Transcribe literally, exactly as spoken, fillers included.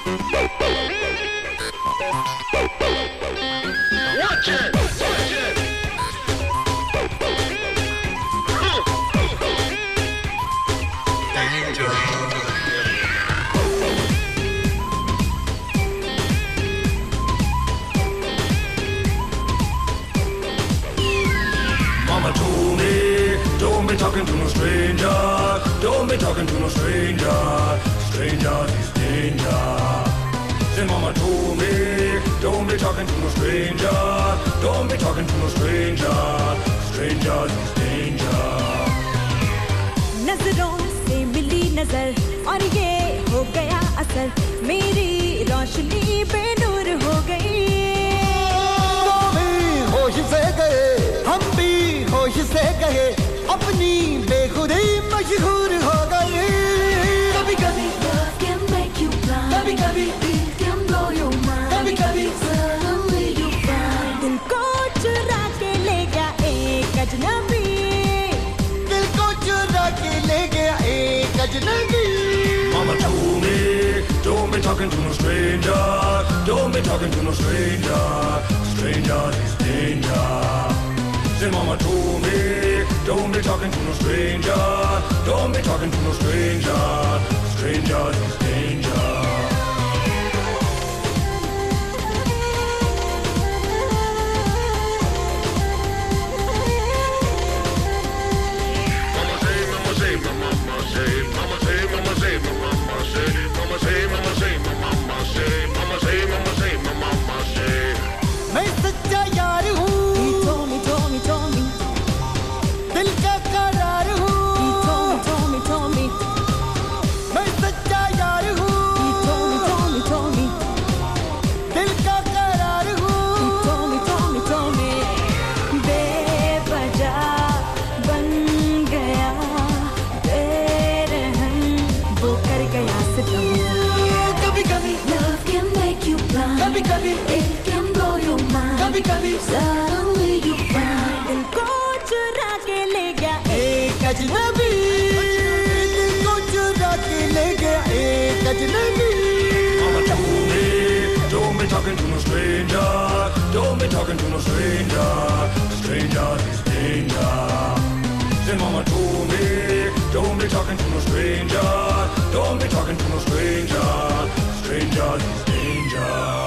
Watch it! Watch it! Danger! Mama told me, don't be talking to no stranger. Don't be talking to no stranger. Strangers is danger. Say mama told me, don't be talking to no stranger. Don't be talking to no stranger. Strangers is danger. नजरों से मिली नजर और ये हो गया असर मेरी रोशनी बेनूर हो गई वो भी होश से गए हम भी होश से गए अपनी बेखुदी मशहूर हो गए कभी कभी love can make you blind कभी कभी it can blow your mind कभी कभी suddenly you find दिल को चुरा के ले गया एक अजनबी दिल को चुरा के ले गया एक अजनबी Mama told me, don't be talking to no stranger. Don't be talking to no stranger. Strangers is danger. Say mama told me, don't be talking to no stranger. Don't be talking to no stranger. Strangers is danger. मैं सच्चा यार हूँ He told me, told me, told me दिल का करार हूँ He told me, told me, told me मैं सच्चा यार हूँ He told me, told me, told me दिल का करार हूँ He told me, told me, told me बेवजह बन गया बेरहम वो कर गया सितम कभी कभी love can make you blind कभी कभी it can blow your mind कभी कभी suddenly you find दिल को चुरा के ले गया एक अजनबी दिल को चुरा के ले गया एक अजनबी Mama told me, don't be talking to no stranger. Don't be talking to no stranger. Strangers is danger. Say mama told me, don't be talking to no stranger. Don't be talking to no stranger. Strangers is danger.